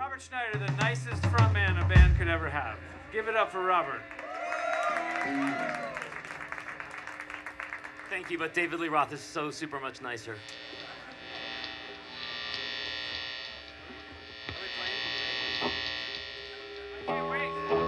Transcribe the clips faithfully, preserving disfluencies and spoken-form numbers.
Robert Schneider, the nicest frontman a band could ever have. Give it up for Robert. Thank you, but David Lee Roth is so super much nicer. I can't wait.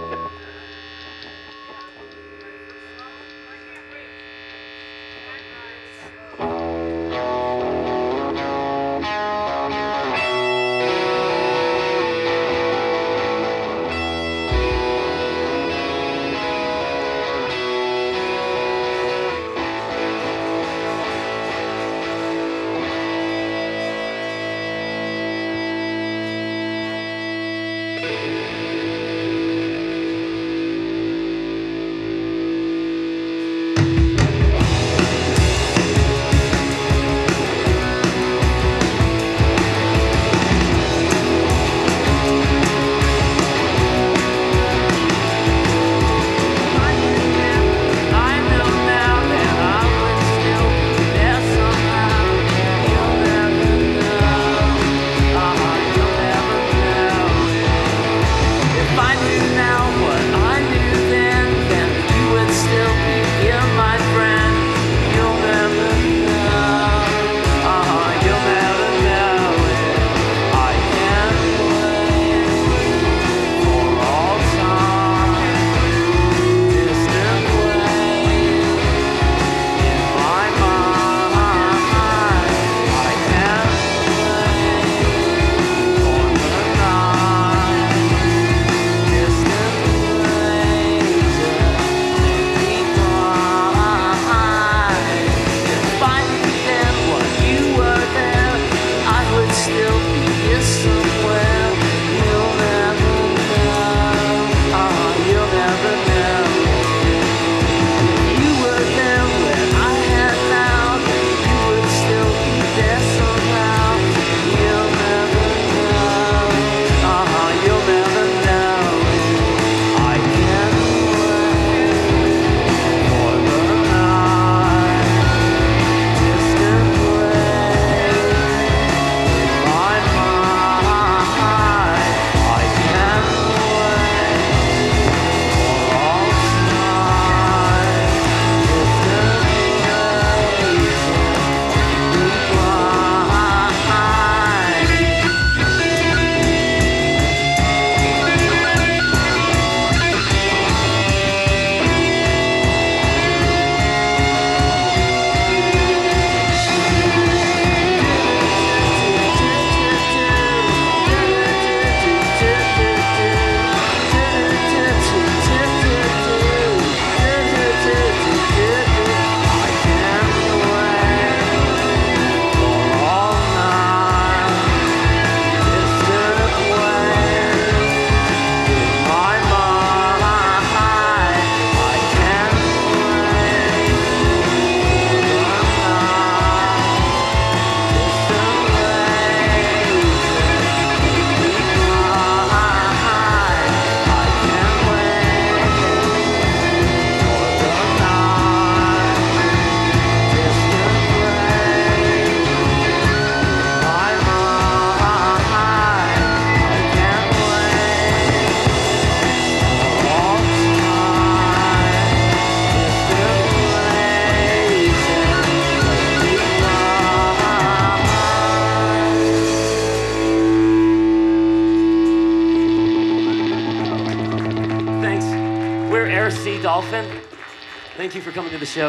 Dolphin, thank you for coming to the show.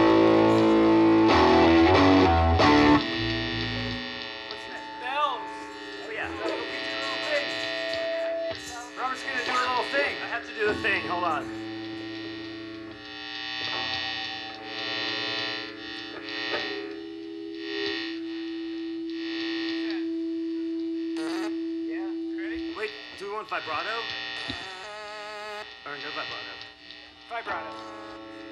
What's next? Bells. Oh yeah. So we do a little thing. Robert's gonna do a little thing. I have to do a thing, hold on. Yeah. Ready? Wait, do we want vibrato? Or no vibrato? Vibrato.